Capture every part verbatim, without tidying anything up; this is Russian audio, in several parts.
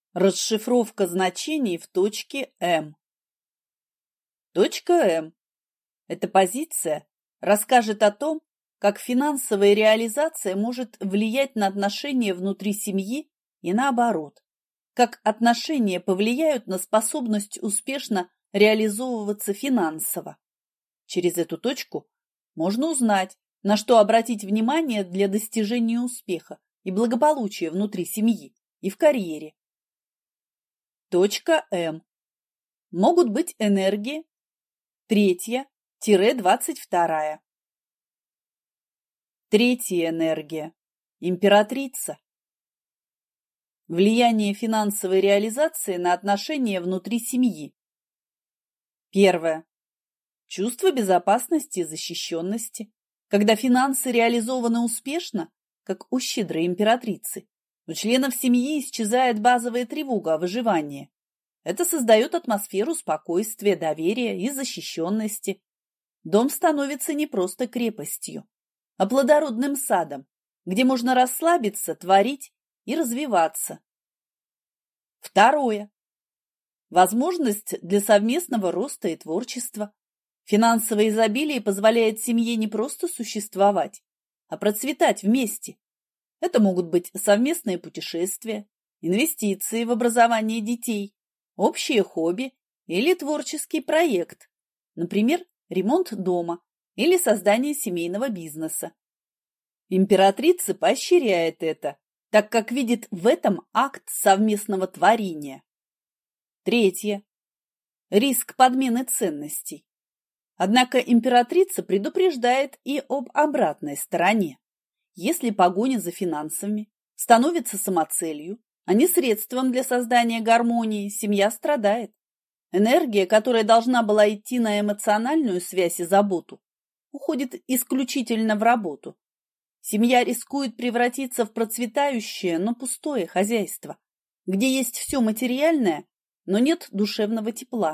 Расшифровка значений в точке М. Точка М. Эта позиция расскажет о том, как финансовая реализация может влиять на отношения внутри семьи и наоборот, как отношения повлияют на способность успешно реализовываться финансово. Через эту точку можно узнать, на что обратить внимание для достижения успеха и благополучия внутри семьи и в карьере. Точка М. Могут быть энергии третья-двадцать вторая. Третья энергия. Императрица. Влияние финансовой реализации на отношения внутри семьи. Первое. Чувство безопасности и защищенности. Когда финансы реализованы успешно, как у щедрой императрицы, у членов семьи исчезает базовая тревога о выживании. Это создает атмосферу спокойствия, доверия и защищенности. Дом становится не просто крепостью, а плодородным садом, где можно расслабиться, творить и развиваться. Второе. Возможность для совместного роста и творчества. Финансовое изобилие позволяет семье не просто существовать, а процветать вместе. Это могут быть совместные путешествия, инвестиции в образование детей, общее хобби или творческий проект, например, ремонт дома или создание семейного бизнеса. Императрица поощряет это, так как видит в этом акт совместного творения. Третье. Риск подмены ценностей. Однако императрица предупреждает и об обратной стороне. Если погоня за финансами становится самоцелью, а не средством для создания гармонии, семья страдает. Энергия, которая должна была идти на эмоциональную связь и заботу, уходит исключительно в работу. Семья рискует превратиться в процветающее, но пустое хозяйство, где есть все материальное, но нет душевного тепла.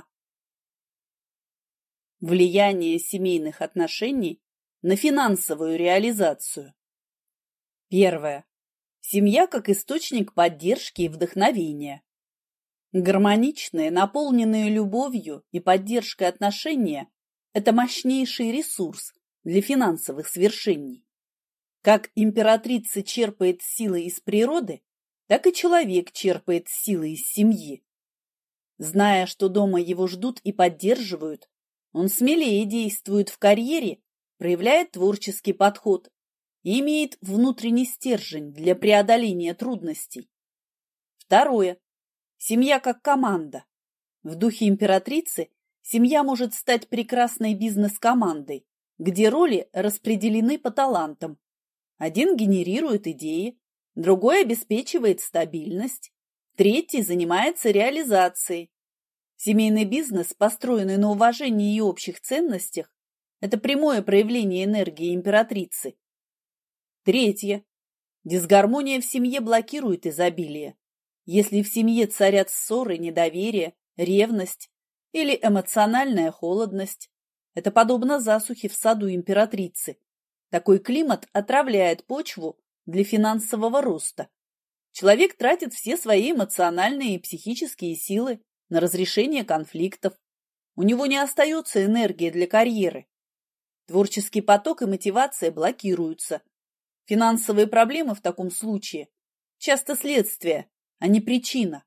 Влияние семейных отношений на финансовую реализацию. Первое. Семья как источник поддержки и вдохновения. Гармоничные, наполненные любовью и поддержкой отношения – это мощнейший ресурс для финансовых свершений. Как императрица черпает силы из природы, так и человек черпает силы из семьи. Зная, что дома его ждут и поддерживают, он смелее действует в карьере, проявляет творческий подход и имеет внутренний стержень для преодоления трудностей. Второе. Семья как команда. В духе императрицы семья может стать прекрасной бизнес-командой, где роли распределены по талантам. Один генерирует идеи, другой обеспечивает стабильность, третий занимается реализацией. Семейный бизнес, построенный на уважении и общих ценностях, это прямое проявление энергии императрицы. Третье. Дисгармония в семье блокирует изобилие. Если в семье царят ссоры, недоверие, ревность или эмоциональная холодность, это подобно засухе в саду императрицы. Такой климат отравляет почву для финансового роста. Человек тратит все свои эмоциональные и психические силы на разрешение конфликтов. У него не остается энергии для карьеры. Творческий поток и мотивация блокируются. Финансовые проблемы в таком случае часто следствие, а не причина.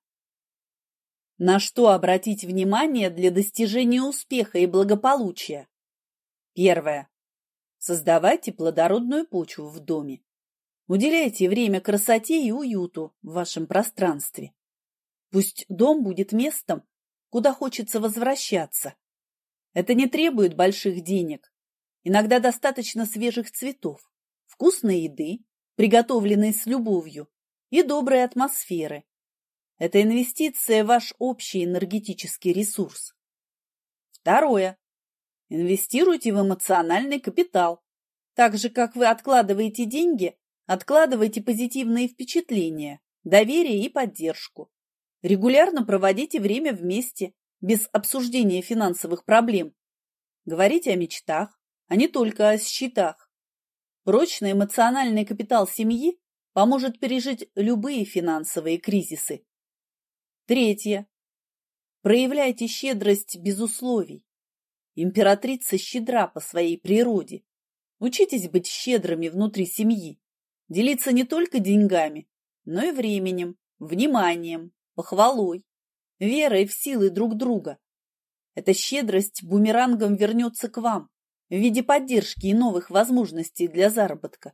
На что обратить внимание для достижения успеха и благополучия? Первое. Создавайте плодородную почву в доме. Уделяйте время красоте и уюту в вашем пространстве. Пусть дом будет местом, куда хочется возвращаться. Это не требует больших денег. Иногда достаточно свежих цветов, вкусной еды, приготовленной с любовью, и доброй атмосферы. Это инвестиция в ваш общий энергетический ресурс. Второе. Инвестируйте в эмоциональный капитал. Так же, как вы откладываете деньги, откладывайте позитивные впечатления, доверие и поддержку. Регулярно проводите время вместе, без обсуждения финансовых проблем. Говорите о мечтах, а не только о счетах. Прочный эмоциональный капитал семьи поможет пережить любые финансовые кризисы. Третье. Проявляйте щедрость без условий. Императрица щедра по своей природе. Учитесь быть щедрыми внутри семьи, делиться не только деньгами, но и временем, вниманием, похвалой, верой в силы друг друга. Эта щедрость бумерангом вернется к вам в виде поддержки и новых возможностей для заработка.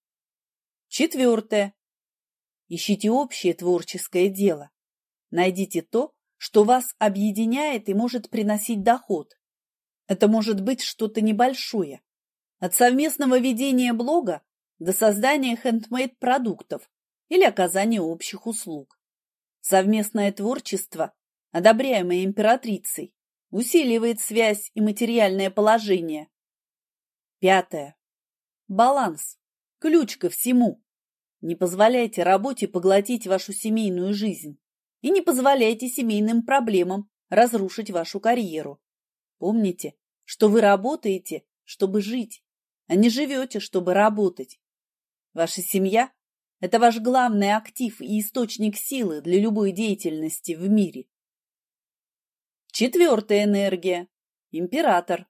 Четвертое. Ищите общее творческое дело. Найдите то, что вас объединяет и может приносить доход. Это может быть что-то небольшое. От совместного ведения блога до создания хендмейд-продуктов или оказания общих услуг. Совместное творчество, одобряемое императрицей, усиливает связь и материальное положение. Пятое. Баланс. Ключ ко всему. Не позволяйте работе поглотить вашу семейную жизнь и не позволяйте семейным проблемам разрушить вашу карьеру. Помните, что вы работаете, чтобы жить, а не живете, чтобы работать. Ваша семья – это ваш главный актив и источник силы для любой деятельности в мире. Четвертая энергия – император.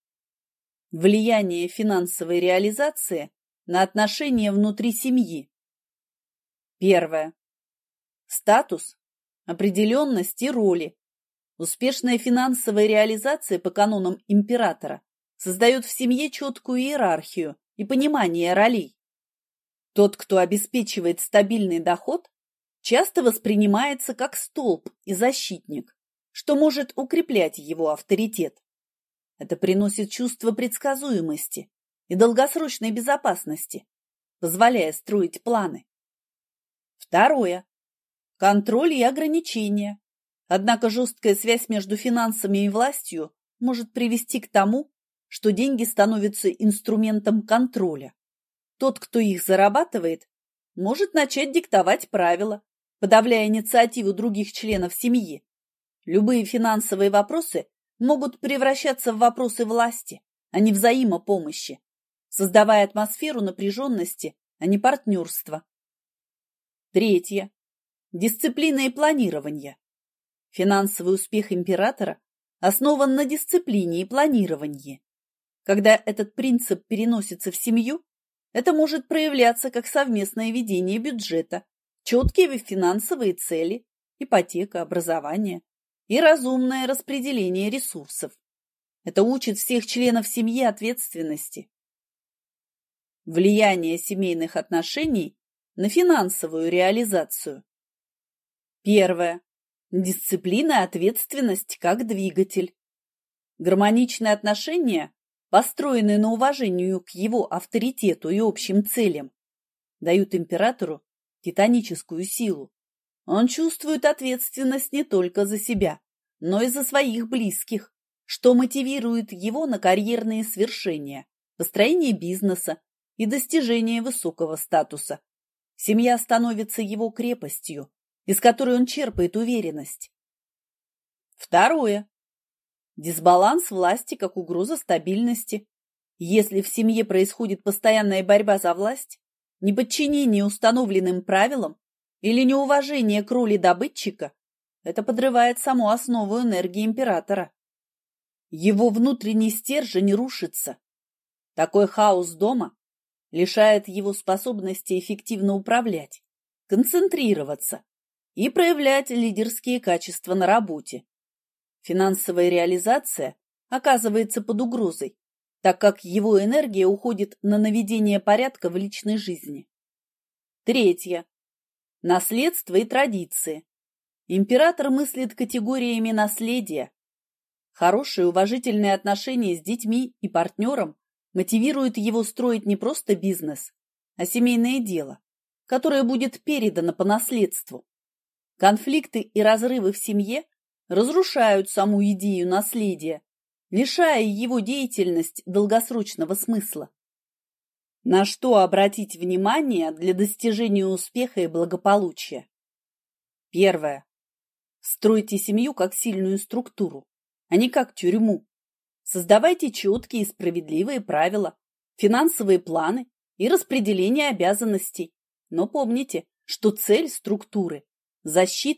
Влияние финансовой реализации на отношения внутри семьи. Первое. Статус, определенность и роли. Успешная финансовая реализация по канонам императора создает в семье четкую иерархию и понимание ролей. Тот, кто обеспечивает стабильный доход, часто воспринимается как столб и защитник, что может укреплять его авторитет. Это приносит чувство предсказуемости и долгосрочной безопасности, позволяя строить планы. Второе. Контроль и ограничения. Однако жесткая связь между финансами и властью может привести к тому, что деньги становятся инструментом контроля. Тот, кто их зарабатывает, может начать диктовать правила, подавляя инициативу других членов семьи. Любые финансовые вопросы могут превращаться в вопросы власти, а не взаимопомощи, создавая атмосферу напряженности, а не партнерства. Третье. Дисциплина и планирование. Финансовый успех императора основан на дисциплине и планировании. Когда этот принцип переносится в семью, это может проявляться как совместное ведение бюджета, четкие финансовые цели, ипотека, образование и разумное распределение ресурсов. Это учит всех членов семьи ответственности. Влияние семейных отношений на финансовую реализацию. Первое. Дисциплина и ответственность как двигатель. Гармоничные отношения, построенные на уважении к его авторитету и общим целям, дают императору титаническую силу. Он чувствует ответственность не только за себя, но и за своих близких, что мотивирует его на карьерные свершения, построение бизнеса и достижение высокого статуса. Семья становится его крепостью, из которой он черпает уверенность. Второе. Дисбаланс власти как угроза стабильности. Если в семье происходит постоянная борьба за власть, неподчинение установленным правилам или неуважение к роли добытчика, это подрывает саму основу энергии императора. Его внутренний стержень рушится. Такой хаос дома лишает его способности эффективно управлять, концентрироваться и проявлять лидерские качества на работе. Финансовая реализация оказывается под угрозой, так как его энергия уходит на наведение порядка в личной жизни. Третье. Наследство и традиции. Император мыслит категориями наследия. Хорошие уважительные отношения с детьми и партнером мотивируют его строить не просто бизнес, а семейное дело, которое будет передано по наследству. Конфликты и разрывы в семье разрушают саму идею наследия, лишая его деятельность долгосрочного смысла. На что обратить внимание для достижения успеха и благополучия? Первое. Стройте семью как сильную структуру, а не как тюрьму. Создавайте четкие и справедливые правила, финансовые планы и распределение обязанностей. Но помните, что цель структуры – защита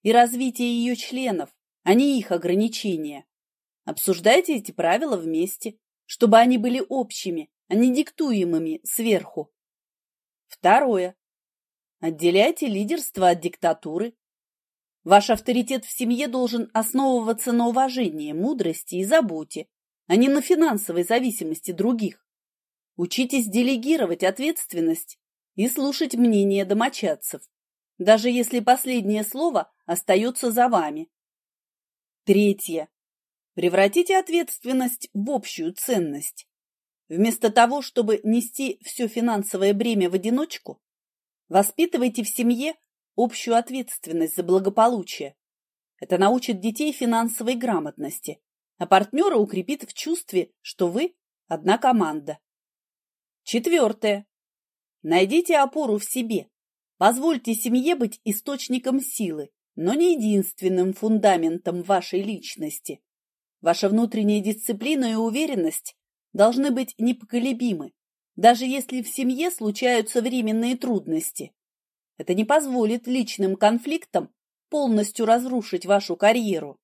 и развитие ее членов, а не их ограничения. Обсуждайте эти правила вместе, чтобы они были общими, а не диктуемыми сверху. Второе. Отделяйте лидерство от диктатуры. Ваш авторитет в семье должен основываться на уважении, мудрости и заботе, а не на финансовой зависимости других. Учитесь делегировать ответственность и слушать мнение домочадцев, даже если последнее слово остается за вами. Третье. Превратите ответственность в общую ценность. Вместо того, чтобы нести все финансовое бремя в одиночку, воспитывайте в семье общую ответственность за благополучие. Это научит детей финансовой грамотности, а партнера укрепит в чувстве, что вы одна команда. Четвертое. Найдите опору в себе. Позвольте семье быть источником силы, но не единственным фундаментом вашей личности. Ваша внутренняя дисциплина и уверенность должны быть непоколебимы, даже если в семье случаются временные трудности. Это не позволит личным конфликтам полностью разрушить вашу карьеру.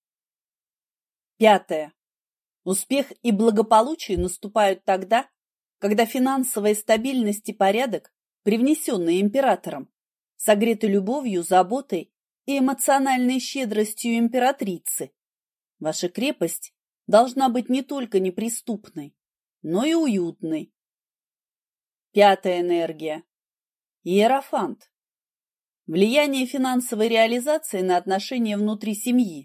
Пятое. Успех и благополучие наступают тогда, когда финансовая стабильность и порядок, привнесенные императором, согреты любовью, заботой и эмоциональной щедростью императрицы. Ваша крепость должна быть не только неприступной, но и уютной. Пятая энергия. Иерофант. Влияние финансовой реализации на отношения внутри семьи.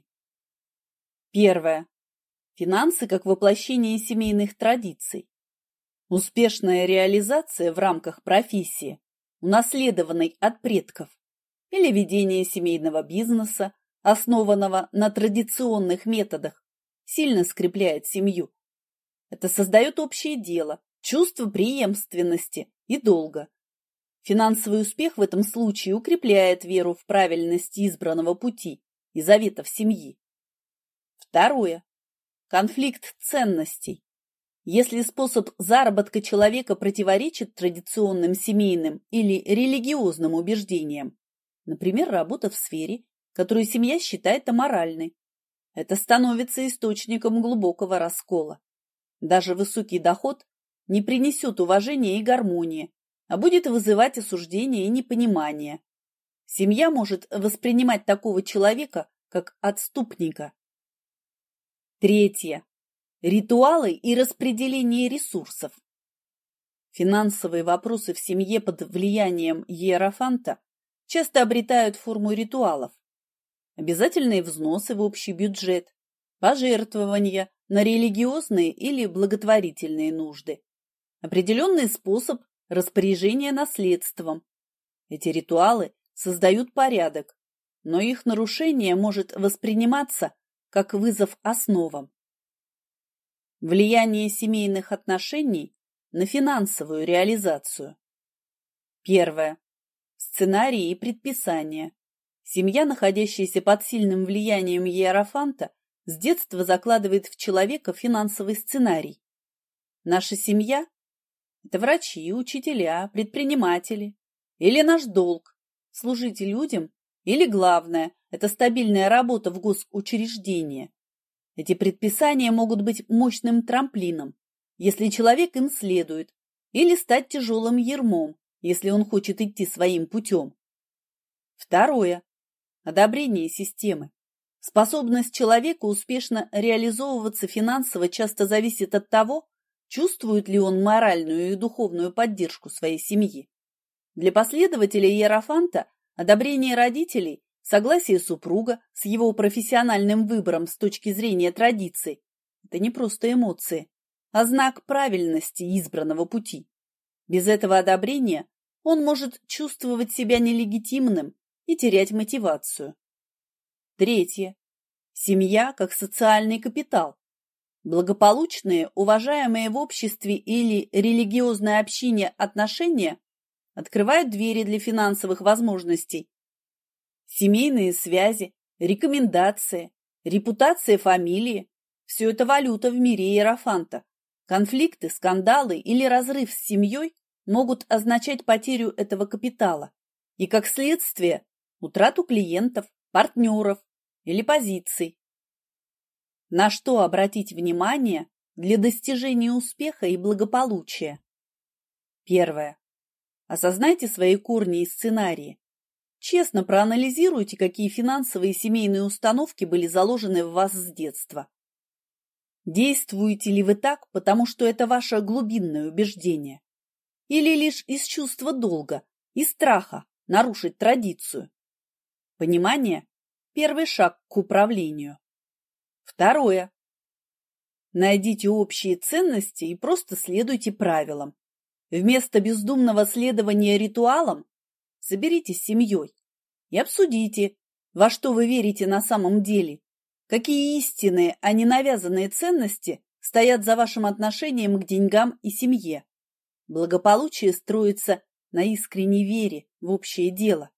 Первое. Финансы как воплощение семейных традиций. Успешная реализация в рамках профессии, унаследованной от предков, или ведение семейного бизнеса, основанного на традиционных методах, сильно скрепляет семью. Это создает общее дело, чувство преемственности и долга. Финансовый успех в этом случае укрепляет веру в правильность избранного пути и заветов семьи. Второе. Конфликт ценностей. Если способ заработка человека противоречит традиционным семейным или религиозным убеждениям, например, работа в сфере, которую семья считает аморальной, это становится источником глубокого раскола. Даже высокий доход не принесет уважения и гармонии, а будет вызывать осуждение и непонимание. Семья может воспринимать такого человека как отступника. Третье. Ритуалы и распределение ресурсов. Финансовые вопросы в семье под влиянием иерофанта часто обретают форму ритуалов. Обязательные взносы в общий бюджет, пожертвования на религиозные или благотворительные нужды, определенный способ распоряжения наследством. Эти ритуалы создают порядок, но их нарушение может восприниматься как вызов основам. Влияние семейных отношений на финансовую реализацию. Первое. Сценарии и предписания. Семья, находящаяся под сильным влиянием иерофанта, с детства закладывает в человека финансовый сценарий. Наша семья – это врачи, учителя, предприниматели. Или наш долг – служить людям, или главное – это стабильная работа в госучреждении. Эти предписания могут быть мощным трамплином, если человек им следует, или стать тяжелым ярмом, если он хочет идти своим путем. Второе. Одобрение системы. Способность человека успешно реализовываться финансово часто зависит от того, чувствует ли он моральную и духовную поддержку своей семьи. Для последователей иерофанта одобрение родителей, согласие супруга с его профессиональным выбором с точки зрения традиций – это не просто эмоции, а знак правильности избранного пути. Без этого одобрения он может чувствовать себя нелегитимным и терять мотивацию. Третье. Семья как социальный капитал. Благополучные, уважаемые в обществе или религиозное общение отношения открывают двери для финансовых возможностей. Семейные связи, рекомендации, репутация фамилии – все это валюта в мире иерофанта. Конфликты, скандалы или разрыв с семьей могут означать потерю этого капитала и, как следствие, утрату клиентов, партнеров или позиций. На что обратить внимание для достижения успеха и благополучия? Первое. Осознайте свои корни и сценарии. Честно проанализируйте, какие финансовые и семейные установки были заложены в вас с детства. Действуете ли вы так, потому что это ваше глубинное убеждение? Или лишь из чувства долга и страха нарушить традицию? Понимание – первый шаг к управлению. Второе. Найдите общие ценности и просто следуйте правилам. Вместо бездумного следования ритуалам соберитесь с семьей и обсудите, во что вы верите на самом деле, какие истинные, а не навязанные ценности стоят за вашим отношением к деньгам и семье. Благополучие строится на искренней вере в общее дело.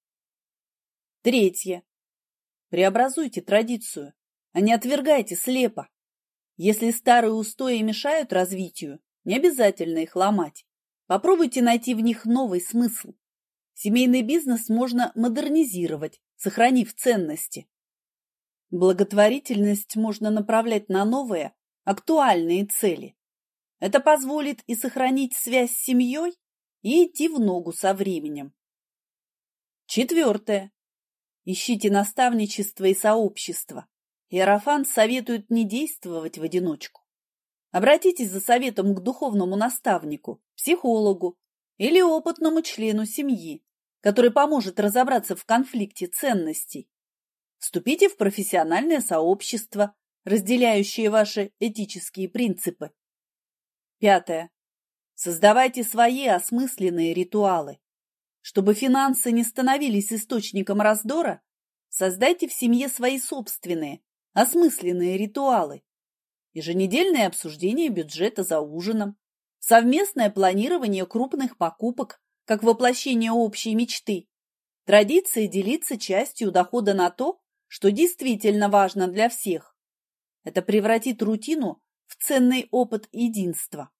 Третье. Преобразуйте традицию, а не отвергайте слепо. Если старые устои мешают развитию, не обязательно их ломать. Попробуйте найти в них новый смысл. Семейный бизнес можно модернизировать, сохранив ценности. Благотворительность можно направлять на новые, актуальные цели. Это позволит и сохранить связь с семьей, и идти в ногу со временем. Четвертое. Ищите наставничество и сообщество. Иерофант советует не действовать в одиночку. Обратитесь за советом к духовному наставнику, психологу или опытному члену семьи, который поможет разобраться в конфликте ценностей. Вступите в профессиональное сообщество, разделяющее ваши этические принципы. Пятое. Создавайте свои осмысленные ритуалы. Чтобы финансы не становились источником раздора, создайте в семье свои собственные, осмысленные ритуалы. Еженедельное обсуждение бюджета за ужином, совместное планирование крупных покупок, как воплощение общей мечты, традиция делиться частью дохода на то, что действительно важно для всех. Это превратит рутину в ценный опыт единства.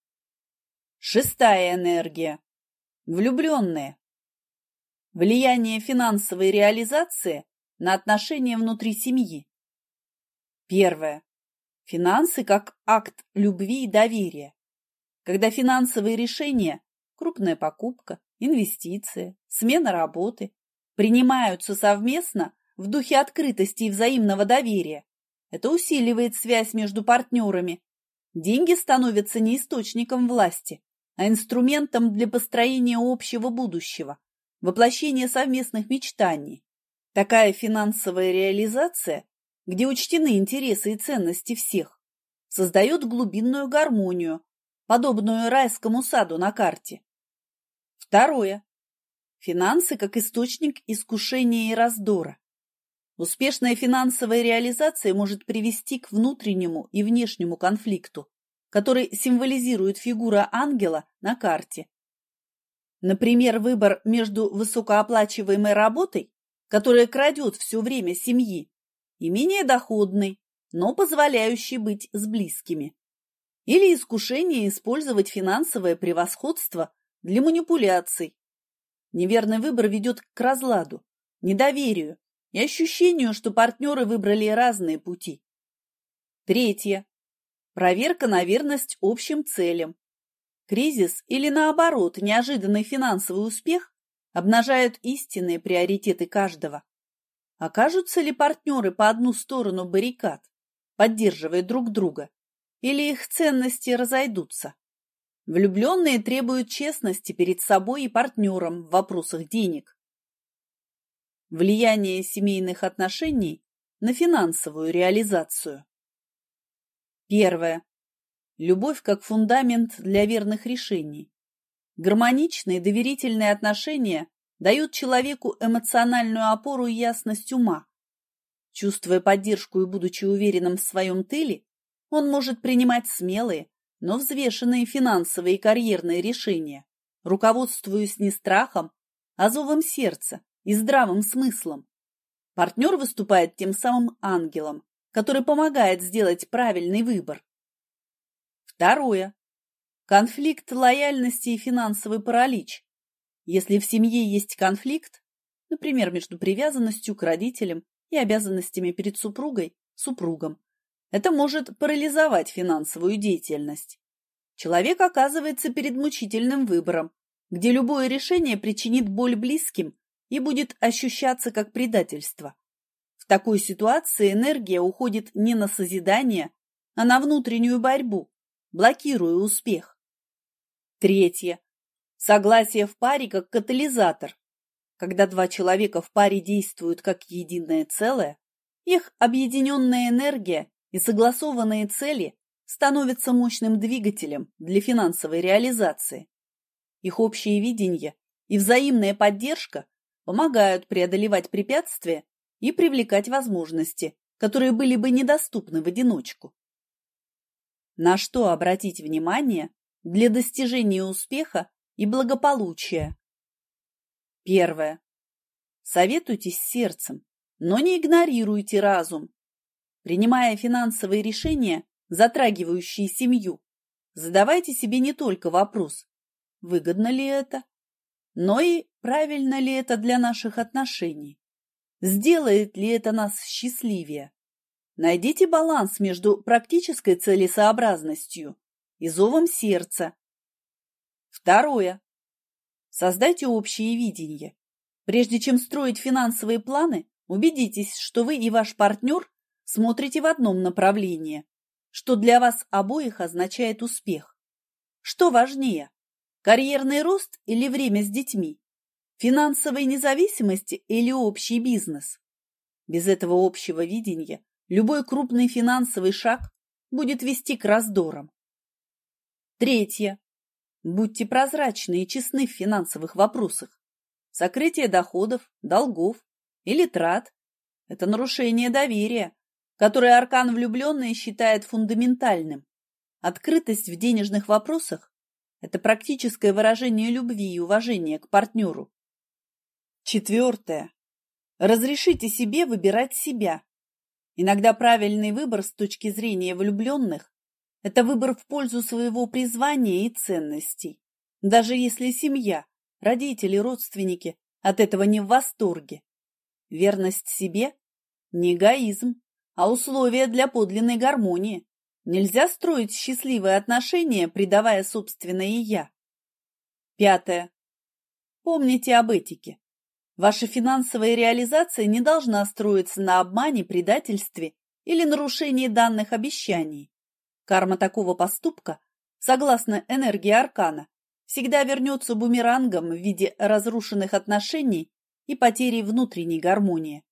Шестая энергия. Влюбленные. Влияние финансовой реализации на отношения внутри семьи. Первое. Финансы как акт любви и доверия. Когда финансовые решения, крупная покупка, инвестиция, смена работы, принимаются совместно в духе открытости и взаимного доверия, это усиливает связь между партнерами. Деньги становятся не источником власти, а инструментом для построения общего будущего, воплощения совместных мечтаний. Такая финансовая реализация, где учтены интересы и ценности всех, создает глубинную гармонию, подобную райскому саду на карте. Второе. Финансы как источник искушения и раздора. Успешная финансовая реализация может привести к внутреннему и внешнему конфликту, который символизирует фигура ангела на карте. Например, выбор между высокооплачиваемой работой, которая крадет все время семьи, и менее доходной, но позволяющей быть с близкими. Или искушение использовать финансовое превосходство для манипуляций. Неверный выбор ведет к разладу, недоверию и ощущению, что партнеры выбрали разные пути. Третье. Проверка на верность общим целям. Кризис или, наоборот, неожиданный финансовый успех обнажают истинные приоритеты каждого. Окажутся ли партнеры по одну сторону баррикад, поддерживая друг друга, или их ценности разойдутся? Влюбленные требуют честности перед собой и партнером в вопросах денег. Влияние семейных отношений на финансовую реализацию. Первое. Любовь как фундамент для верных решений. Гармоничные доверительные отношения дают человеку эмоциональную опору и ясность ума. Чувствуя поддержку и будучи уверенным в своем тыле, он может принимать смелые, но взвешенные финансовые и карьерные решения, руководствуясь не страхом, а зовом сердца и здравым смыслом. Партнер выступает тем самым ангелом, который помогает сделать правильный выбор. Второе. Конфликт лояльности и финансовый паралич. Если в семье есть конфликт, например, между привязанностью к родителям и обязанностями перед супругой, супругом. Это может парализовать финансовую деятельность. Человек оказывается перед мучительным выбором, где любое решение причинит боль близким и будет ощущаться как предательство. В такой ситуации энергия уходит не на созидание, а на внутреннюю борьбу, блокируя успех. Третье. Согласие в паре как катализатор. Когда два человека в паре действуют как единое целое, их объединенная энергия и согласованные цели становятся мощным двигателем для финансовой реализации. Их общее видение и взаимная поддержка помогают преодолевать препятствия и привлекать возможности, которые были бы недоступны в одиночку. На что обратить внимание для достижения успеха и благополучия? Первое. Советуйтесь с сердцем, но не игнорируйте разум. Принимая финансовые решения, затрагивающие семью, задавайте себе не только вопрос, выгодно ли это, но и правильно ли это для наших отношений, сделает ли это нас счастливее. Найдите баланс между практической целесообразностью и зовом сердца. Второе. Создайте общее видение. Прежде чем строить финансовые планы, убедитесь, что вы и ваш партнер смотрите в одном направлении, что для вас обоих означает успех. Что важнее, карьерный рост или время с детьми, финансовая независимость или общий бизнес? Без этого общего видения любой крупный финансовый шаг будет вести к раздорам. Третье. Будьте прозрачны и честны в финансовых вопросах. Сокрытие доходов, долгов или трат – это нарушение доверия, которое аркан влюбленные считает фундаментальным. Открытость в денежных вопросах – это практическое выражение любви и уважения к партнеру. Четвертое. Разрешите себе выбирать себя. Иногда правильный выбор с точки зрения влюбленных – это выбор в пользу своего призвания и ценностей, даже если семья, родители, родственники от этого не в восторге. Верность себе – не эгоизм, а условие для подлинной гармонии. Нельзя строить счастливые отношения, предавая собственное «я». Пятое. Помните об этике. Ваша финансовая реализация не должна строиться на обмане, предательстве или нарушении данных обещаний. Карма такого поступка, согласно энергии аркана, всегда вернется бумерангом в виде разрушенных отношений и потери внутренней гармонии.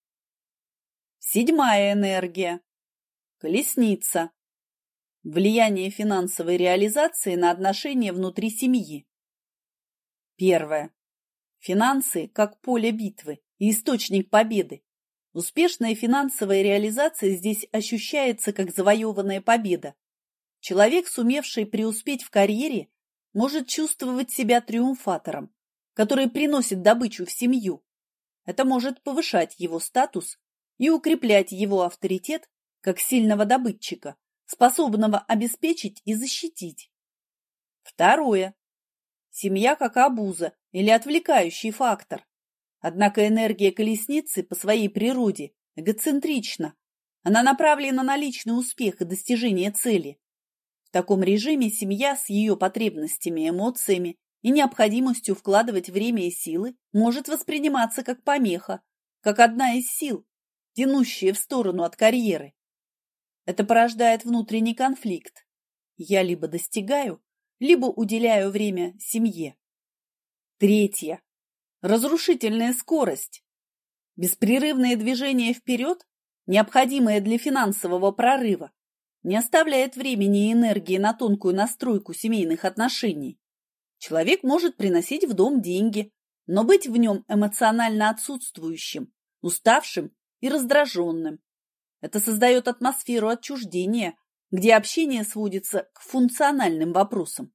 Седьмая энергия. Колесница. Влияние финансовой реализации на отношения внутри семьи. Первое. Финансы как поле битвы и источник победы. Успешная финансовая реализация здесь ощущается как завоеванная победа. Человек, сумевший преуспеть в карьере, может чувствовать себя триумфатором, который приносит добычу в семью. Это может повышать его статус и укреплять его авторитет как сильного добытчика, способного обеспечить и защитить. Второе. Семья как обуза или отвлекающий фактор. Однако энергия колесницы по своей природе эгоцентрична. Она направлена на личный успех и достижение цели. В таком режиме семья с ее потребностями, эмоциями и необходимостью вкладывать время и силы может восприниматься как помеха, как одна из сил, тянущая в сторону от карьеры. Это порождает внутренний конфликт. Я либо достигаю, либо уделяю время семье. Третье. Разрушительная скорость. Беспрерывное движение вперед, необходимое для финансового прорыва, не оставляет времени и энергии на тонкую настройку семейных отношений. Человек может приносить в дом деньги, но быть в нем эмоционально отсутствующим, уставшим и раздраженным. Это создает атмосферу отчуждения, где общение сводится к функциональным вопросам.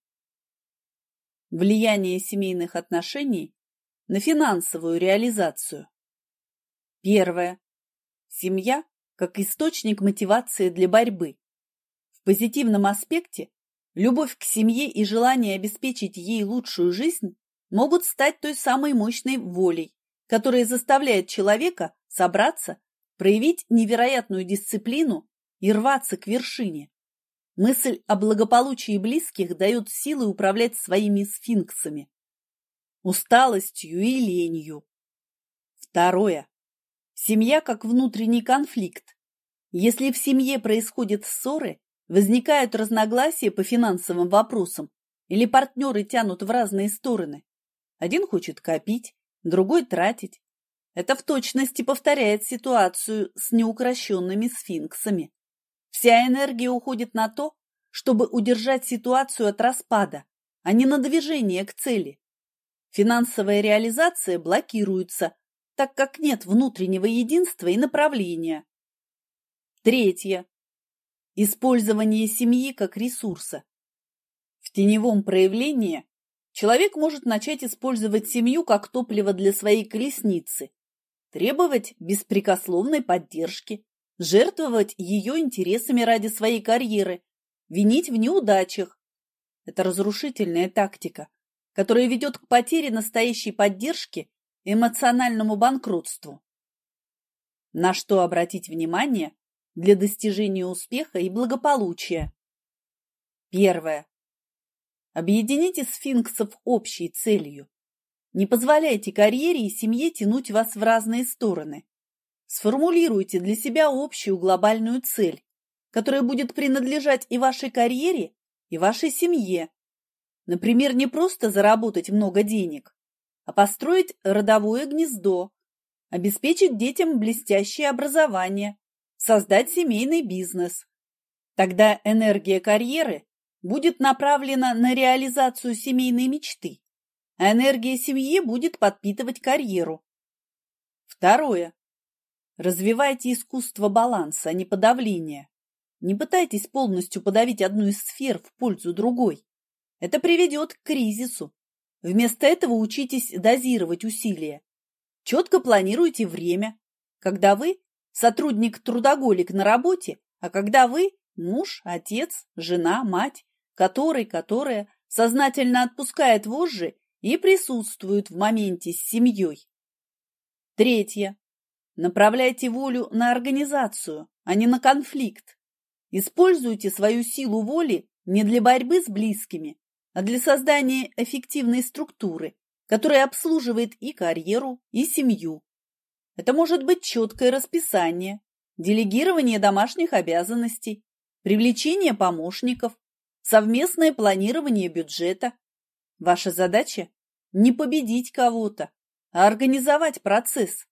Влияние семейных отношений на финансовую реализацию. Первое. Семья как источник мотивации для борьбы. В позитивном аспекте любовь к семье и желание обеспечить ей лучшую жизнь могут стать той самой мощной волей, которое заставляет человека собраться, проявить невероятную дисциплину и рваться к вершине. Мысль о благополучии близких дает силы управлять своими сфинксами, усталостью и ленью. Второе. Семья как внутренний конфликт. Если в семье происходят ссоры, возникают разногласия по финансовым вопросам или партнеры тянут в разные стороны. Один хочет копить, другой тратить. Это в точности повторяет ситуацию с неукрощенными сфинксами. Вся энергия уходит на то, чтобы удержать ситуацию от распада, а не на движение к цели. Финансовая реализация блокируется, так как нет внутреннего единства и направления. Третье. Использование семьи как ресурса. В теневом проявлении человек может начать использовать семью как топливо для своей колесницы, требовать беспрекословной поддержки, жертвовать ее интересами ради своей карьеры, винить в неудачах. Это разрушительная тактика, которая ведет к потере настоящей поддержки и эмоциональному банкротству. На что обратить внимание для достижения успеха и благополучия? Первое. Объедините сфинксов общей целью. Не позволяйте карьере и семье тянуть вас в разные стороны. Сформулируйте для себя общую глобальную цель, которая будет принадлежать и вашей карьере, и вашей семье. Например, не просто заработать много денег, а построить родовое гнездо, обеспечить детям блестящее образование, создать семейный бизнес. Тогда энергия карьеры будет направлена на реализацию семейной мечты, а энергия семьи будет подпитывать карьеру. Второе. Развивайте искусство баланса, а не подавления. Не пытайтесь полностью подавить одну из сфер в пользу другой. Это приведет к кризису. Вместо этого учитесь дозировать усилия. Четко планируйте время, когда вы сотрудник-трудоголик на работе, а когда вы муж, отец, жена, мать, который, которая сознательно отпускает вожжи и присутствует в моменте с семьей. Третье. Направляйте волю на организацию, а не на конфликт. Используйте свою силу воли не для борьбы с близкими, а для создания эффективной структуры, которая обслуживает и карьеру, и семью. Это может быть четкое расписание, делегирование домашних обязанностей, привлечение помощников, совместное планирование бюджета. Ваша задача – не победить кого-то, а организовать процесс.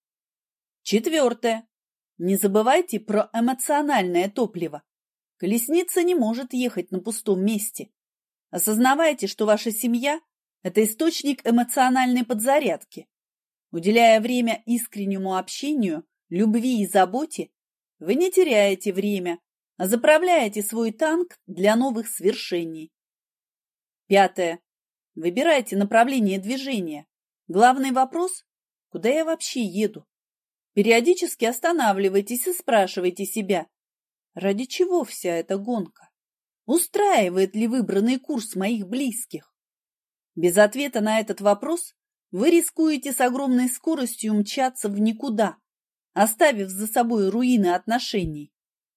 Четвертое. Не забывайте про эмоциональное топливо. Колесница не может ехать на пустом месте. Осознавайте, что ваша семья – это источник эмоциональной подзарядки. Уделяя время искреннему общению, любви и заботе, вы не теряете время, а заправляете свой танк для новых свершений. Пятое. Выбирайте направление движения. Главный вопрос – куда я вообще еду? Периодически останавливайтесь и спрашивайте себя, ради чего вся эта гонка? Устраивает ли выбранный курс моих близких? Без ответа на этот вопрос вы рискуете с огромной скоростью мчаться в никуда, оставив за собой руины отношений.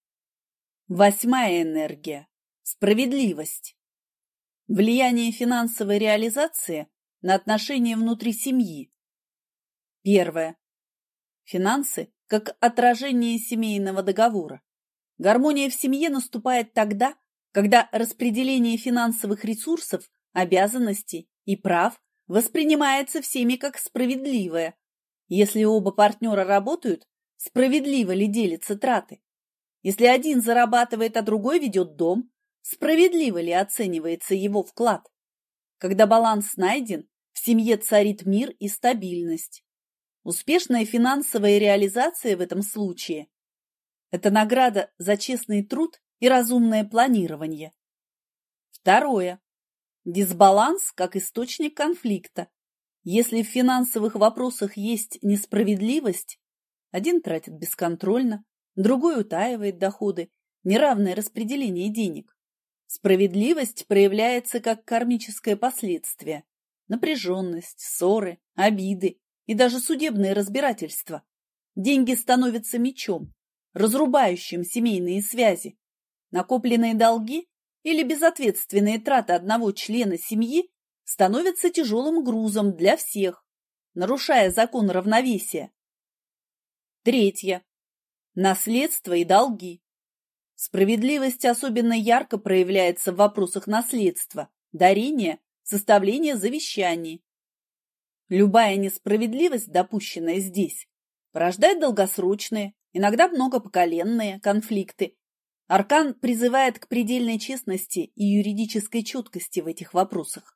Восьмая энергия – справедливость. Влияние финансовой реализации на отношения внутри семьи. Первое. Финансы как отражение семейного договора. Гармония в семье наступает тогда, когда распределение финансовых ресурсов, обязанностей и прав воспринимается всеми как справедливое. Если оба партнера работают, справедливо ли делятся траты? Если один зарабатывает, а другой ведет дом, справедливо ли оценивается его вклад? Когда баланс найден, в семье царит мир и стабильность. Успешная финансовая реализация в этом случае – это награда за честный труд и разумное планирование. Второе. Дисбаланс как источник конфликта. Если в финансовых вопросах есть несправедливость, один тратит бесконтрольно, другой утаивает доходы, неравное распределение денег. Справедливость проявляется как кармическое последствие. Напряженность, ссоры, обиды, и даже судебные разбирательства. Деньги становятся мечом, разрубающим семейные связи. Накопленные долги или безответственные траты одного члена семьи становятся тяжелым грузом для всех, нарушая закон равновесия. Третье. Наследство и долги. Справедливость особенно ярко проявляется в вопросах наследства, дарения, составления завещаний. Любая несправедливость, допущенная здесь, порождает долгосрочные, иногда многопоколенные конфликты. Аркан призывает к предельной честности и юридической четкости в этих вопросах.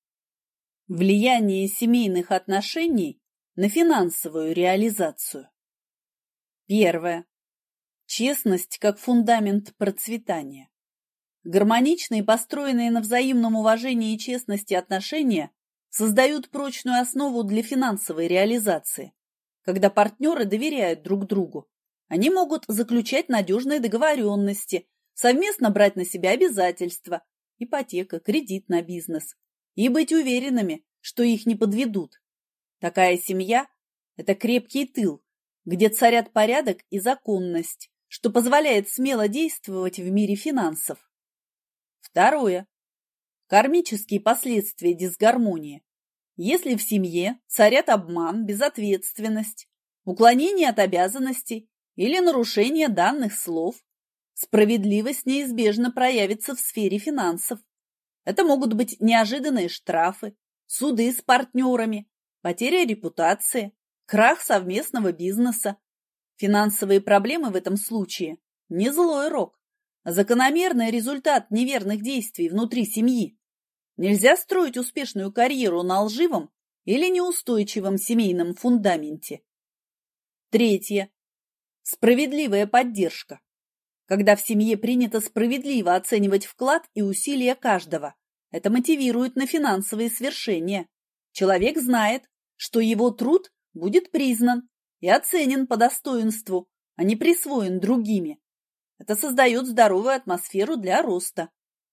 Влияние семейных отношений на финансовую реализацию. Первое. Честность как фундамент процветания. Гармоничные, построенные на взаимном уважении и честности отношения создают прочную основу для финансовой реализации. Когда партнеры доверяют друг другу, они могут заключать надежные договоренности, совместно брать на себя обязательства, ипотека, кредит на бизнес, и быть уверенными, что их не подведут. Такая семья – это крепкий тыл, где царят порядок и законность, что позволяет смело действовать в мире финансов. Второе. Кармические последствия дисгармонии. Если в семье царят обман, безответственность, уклонение от обязанностей или нарушение данных слов, справедливость неизбежно проявится в сфере финансов. Это могут быть неожиданные штрафы, суды с партнерами, потеря репутации, крах совместного бизнеса. Финансовые проблемы в этом случае не злой рок, а закономерный результат неверных действий внутри семьи. Нельзя строить успешную карьеру на лживом или неустойчивом семейном фундаменте. Третье. Справедливая поддержка. Когда в семье принято справедливо оценивать вклад и усилия каждого, это мотивирует на финансовые свершения. Человек знает, что его труд будет признан и оценен по достоинству, а не присвоен другими. Это создает здоровую атмосферу для роста.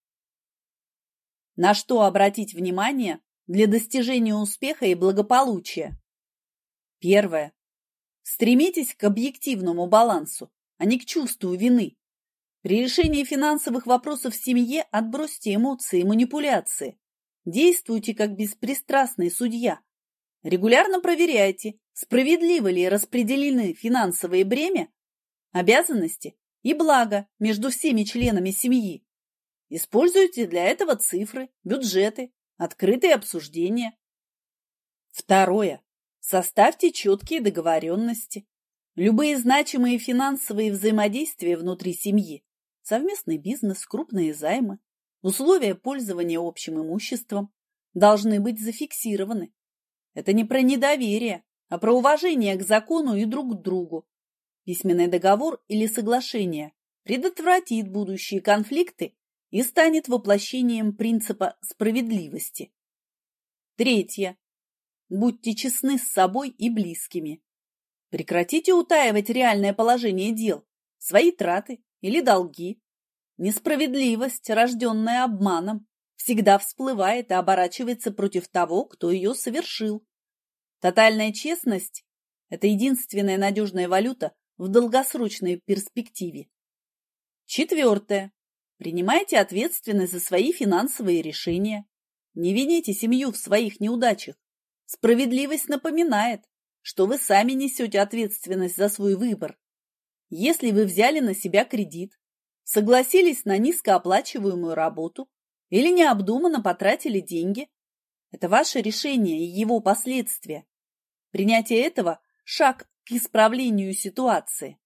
На что обратить внимание для достижения успеха и благополучия? Первое. Стремитесь к объективному балансу, а не к чувству вины. При решении финансовых вопросов в семье отбросьте эмоции и манипуляции. Действуйте как беспристрастный судья. Регулярно проверяйте, справедливо ли распределены финансовые бремя, обязанности и блага между всеми членами семьи. Используйте для этого цифры, бюджеты, открытые обсуждения. Второе. Составьте четкие договоренности. Любые значимые финансовые взаимодействия внутри семьи, совместный бизнес, крупные займы, условия пользования общим имуществом должны быть зафиксированы. Это не про недоверие, а про уважение к закону и друг к другу. Письменный договор или соглашение предотвратит будущие конфликты и станет воплощением принципа справедливости. Третье. Будьте честны с собой и близкими. Прекратите утаивать реальное положение дел, свои траты или долги. Несправедливость, рожденная обманом, всегда всплывает и оборачивается против того, кто ее совершил. Тотальная честность – это единственная надежная валюта в долгосрочной перспективе. Четвертое. Принимайте ответственность за свои финансовые решения. Не вините семью в своих неудачах. Справедливость напоминает, что вы сами несете ответственность за свой выбор. Если вы взяли на себя кредит, согласились на низкооплачиваемую работу или необдуманно потратили деньги, это ваше решение и его последствия. Принятие этого – шаг к исправлению ситуации.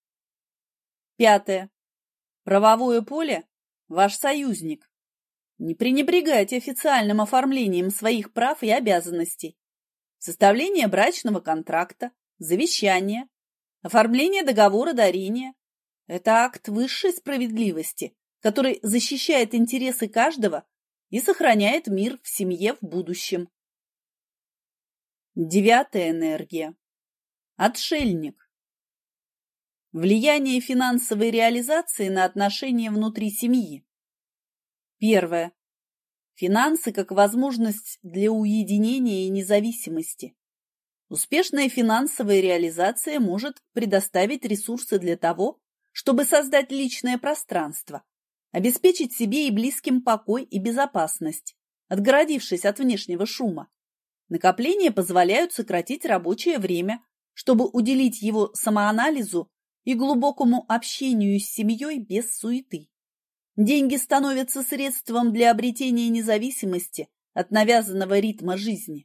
Пятое. Правовое поле – ваш союзник. Не пренебрегайте официальным оформлением своих прав и обязанностей. Составление брачного контракта, завещание, оформление договора дарения – это акт высшей справедливости, который защищает интересы каждого и сохраняет мир в семье в будущем. Девятая энергия. Отшельник. Влияние финансовой реализации на отношения внутри семьи. Первое. Финансы как возможность для уединения и независимости. Успешная финансовая реализация может предоставить ресурсы для того, чтобы создать личное пространство, обеспечить себе и близким покой и безопасность, отгородившись от внешнего шума. Накопления позволяют сократить рабочее время, чтобы уделить его самоанализу и глубокому общению с семьей без суеты. Деньги становятся средством для обретения независимости от навязанного ритма жизни.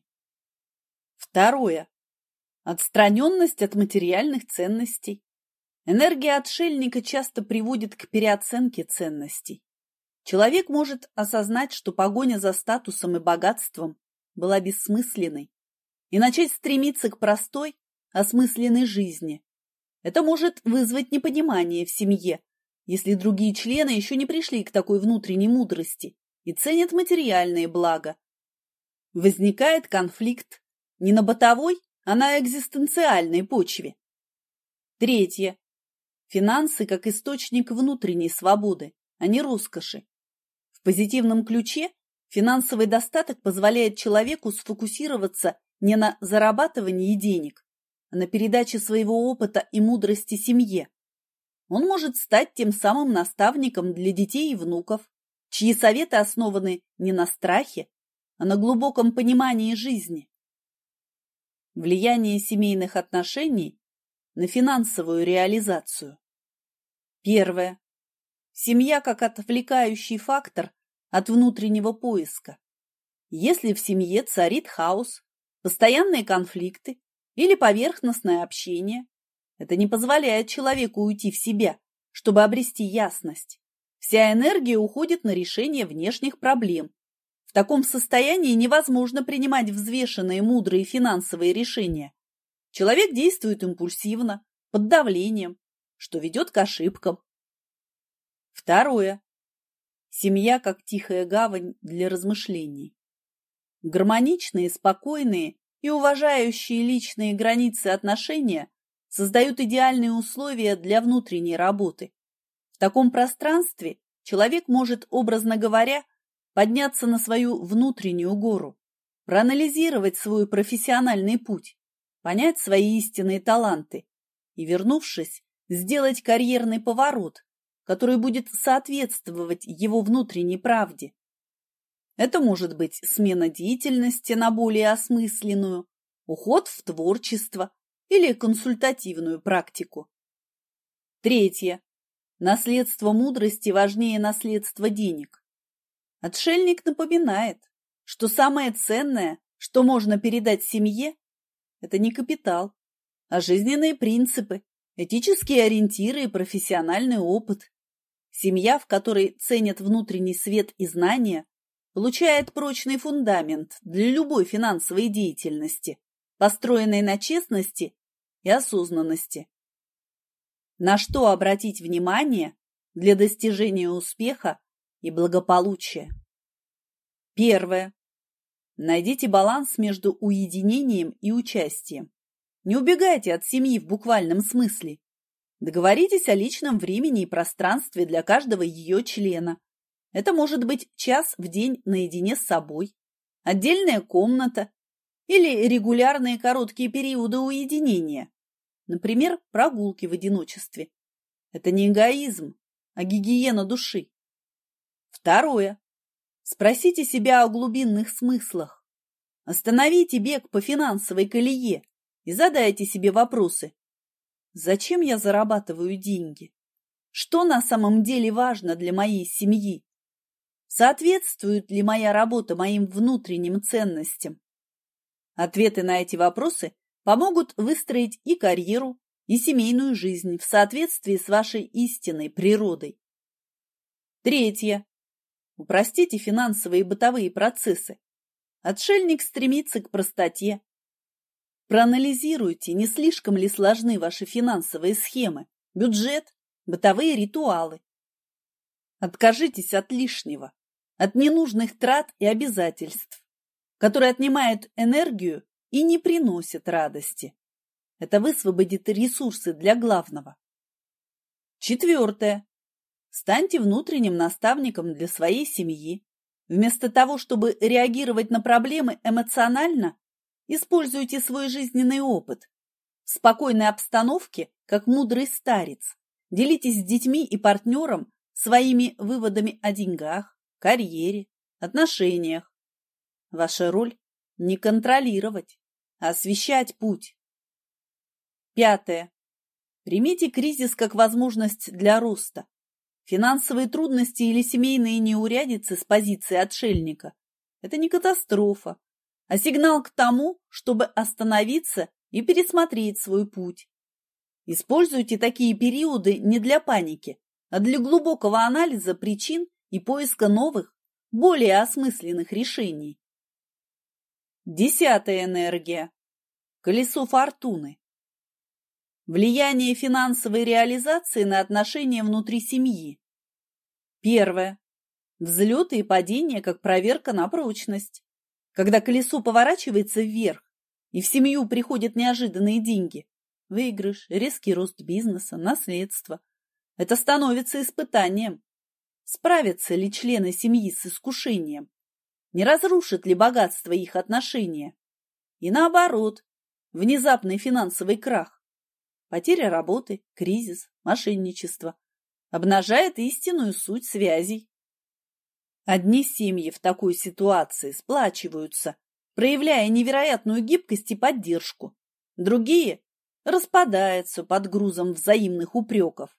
Второе. Отстраненность от материальных ценностей. Энергия отшельника часто приводит к переоценке ценностей. Человек может осознать, что погоня за статусом и богатством была бессмысленной, и начать стремиться к простой, осмысленной жизни. Это может вызвать непонимание в семье, если другие члены еще не пришли к такой внутренней мудрости и ценят материальные блага. Возникает конфликт не на бытовой, а на экзистенциальной почве. Третье. Финансы как источник внутренней свободы, а не роскоши. В позитивном ключе финансовый достаток позволяет человеку сфокусироваться не на зарабатывании денег, а на передаче своего опыта и мудрости семье. Он может стать тем самым наставником для детей и внуков, чьи советы основаны не на страхе, а на глубоком понимании жизни. Влияние семейных отношений на финансовую реализацию. Первое. Семья как отвлекающий фактор от внутреннего поиска. Если в семье царит хаос, постоянные конфликты или поверхностное общение, это не позволяет человеку уйти в себя, чтобы обрести ясность. Вся энергия уходит на решение внешних проблем. В таком состоянии невозможно принимать взвешенные, мудрые финансовые решения. Человек действует импульсивно, под давлением, что ведет к ошибкам. Второе. Семья как тихая гавань для размышлений. Гармоничные, спокойные и уважающие личные границы отношения создают идеальные условия для внутренней работы. В таком пространстве человек может, образно говоря, подняться на свою внутреннюю гору, проанализировать свой профессиональный путь, понять свои истинные таланты и, вернувшись, сделать карьерный поворот, который будет соответствовать его внутренней правде. Это может быть смена деятельности на более осмысленную, уход в творчество или консультативную практику. Третье. Наследство мудрости важнее наследства денег. Отшельник напоминает, что самое ценное, что можно передать семье, это не капитал, а жизненные принципы, этические ориентиры и профессиональный опыт. Семья, в которой ценят внутренний свет и знания, получает прочный фундамент для любой финансовой деятельности, построенной на честности и осознанности. На что обратить внимание для достижения успеха и благополучия? Первое. Найдите баланс между уединением и участием. Не убегайте от семьи в буквальном смысле. Договоритесь о личном времени и пространстве для каждого ее члена. Это может быть час в день наедине с собой, отдельная комната или регулярные короткие периоды уединения, например, прогулки в одиночестве. Это не эгоизм, а гигиена души. Второе. Спросите себя о глубинных смыслах. Остановите бег по финансовой колее и задайте себе вопросы. Зачем я зарабатываю деньги? Что на самом деле важно для моей семьи? Соответствует ли моя работа моим внутренним ценностям? Ответы на эти вопросы помогут выстроить и карьеру, и семейную жизнь в соответствии с вашей истинной природой. Третье. Упростите финансовые и бытовые процессы. Отшельник стремится к простоте. Проанализируйте, не слишком ли сложны ваши финансовые схемы, бюджет, бытовые ритуалы. Откажитесь от лишнего, от ненужных трат и обязательств, которые отнимают энергию и не приносят радости. Это высвободит ресурсы для главного. Четвертое. Станьте внутренним наставником для своей семьи. Вместо того, чтобы реагировать на проблемы эмоционально, Используйте свой жизненный опыт. В спокойной обстановке, как мудрый старец, делитесь с детьми и партнером своими выводами о деньгах, карьере, отношениях. Ваша роль – не контролировать, а освещать путь. Пятое. Примите кризис как возможность для роста. Финансовые трудности или семейные неурядицы с позиции отшельника – это не катастрофа, а сигнал к тому, чтобы остановиться и пересмотреть свой путь. Используйте такие периоды не для паники, а для глубокого анализа причин и поиска новых, более осмысленных решений. Десятая энергия. Колесо фортуны. Влияние финансовой реализации на отношения внутри семьи. Первое. Взлеты и падения как проверка на прочность. Когда колесо поворачивается вверх, и в семью приходят неожиданные деньги, выигрыш, резкий рост бизнеса, наследство, это становится испытанием. Справятся ли члены семьи с искушением? Не разрушит ли богатство их отношения? И наоборот, внезапный финансовый крах, потеря работы, кризис, мошенничество обнажает истинную суть связей. Одни семьи в такой ситуации сплачиваются, проявляя невероятную гибкость и поддержку. Другие распадаются под грузом взаимных упреков.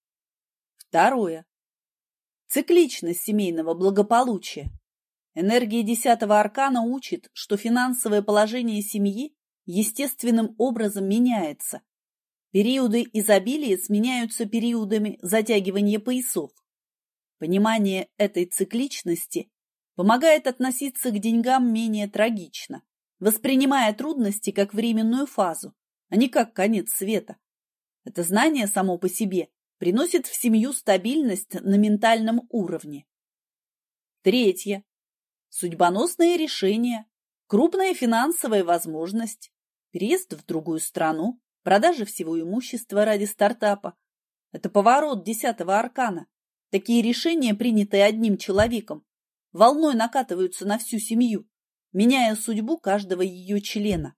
Второе. Цикличность семейного благополучия. Энергия десятого аркана учит, что финансовое положение семьи естественным образом меняется. Периоды изобилия сменяются периодами затягивания поясов. Понимание этой цикличности помогает относиться к деньгам менее трагично, воспринимая трудности как временную фазу, а не как конец света. Это знание само по себе приносит в семью стабильность на ментальном уровне. Третье. Судьбоносные решения, крупная финансовая возможность, переезд в другую страну, продажа всего имущества ради стартапа. Это поворот десятого аркана. Такие решения, принятые одним человеком, волной накатываются на всю семью, меняя судьбу каждого ее члена.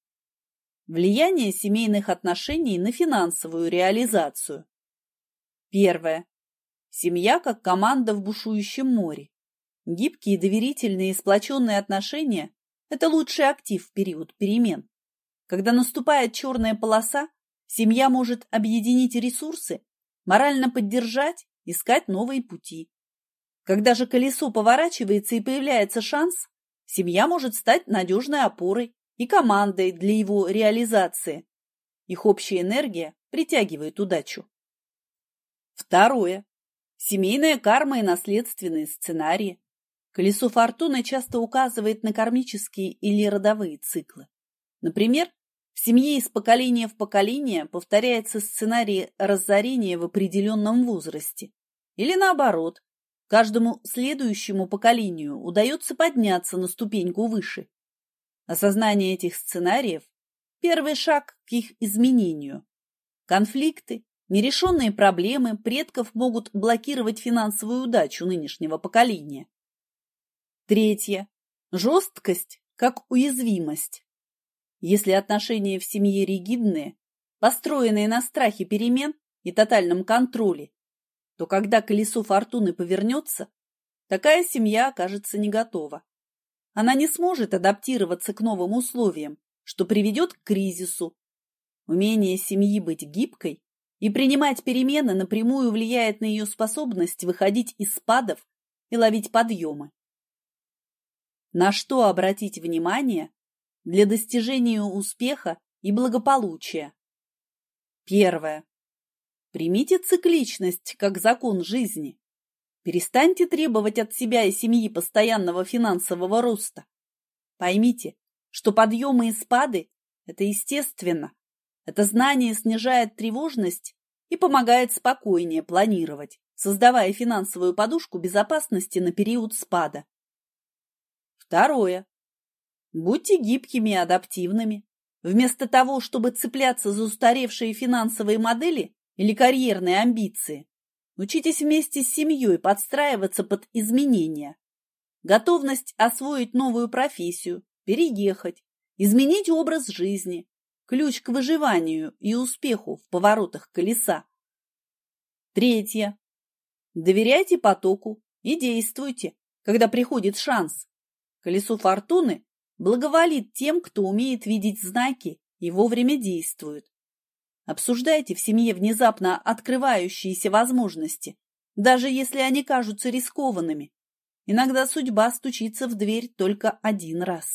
Влияние семейных отношений на финансовую реализацию. Первое. Семья как команда в бушующем море. Гибкие, доверительные и сплоченные отношения – это лучший актив в период перемен. Когда наступает черная полоса, семья может объединить ресурсы, морально поддержать, искать новые пути. Когда же колесо поворачивается и появляется шанс, семья может стать надежной опорой и командой для его реализации. Их общая энергия притягивает удачу. Второе. Семейная карма и наследственные сценарии. Колесо фортуны часто указывает на кармические или родовые циклы. Например, в семье из поколения в поколение повторяется сценарий разорения в определенном возрасте. Или наоборот, каждому следующему поколению удается подняться на ступеньку выше. Осознание этих сценариев – первый шаг к их изменению. Конфликты, нерешенные проблемы предков могут блокировать финансовую удачу нынешнего поколения. Третье. Жесткость как уязвимость. Если отношения в семье ригидные, построенные на страхе перемен и тотальном контроле, то когда колесо фортуны повернется, такая семья окажется не готова. Она не сможет адаптироваться к новым условиям, что приведет к кризису. Умение семьи быть гибкой и принимать перемены напрямую влияет на ее способность выходить из спадов и ловить подъемы. На что обратить внимание для достижения успеха и благополучия? Первое. Примите цикличность как закон жизни. Перестаньте требовать от себя и семьи постоянного финансового роста. Поймите, что подъемы и спады – это естественно. Это знание снижает тревожность и помогает спокойнее планировать, создавая финансовую подушку безопасности на период спада. Второе. Будьте гибкими и адаптивными. Вместо того, чтобы цепляться за устаревшие финансовые модели или карьерные амбиции, учитесь вместе с семьей подстраиваться под изменения. Готовность освоить новую профессию, переехать изменить образ жизни, ключ к выживанию и успеху в поворотах колеса. Третье. Доверяйте потоку и действуйте, когда приходит шанс. Колесо фортуны благоволит тем, кто умеет видеть знаки и вовремя действует. Обсуждайте в семье внезапно открывающиеся возможности, даже если они кажутся рискованными. Иногда судьба стучится в дверь только один раз.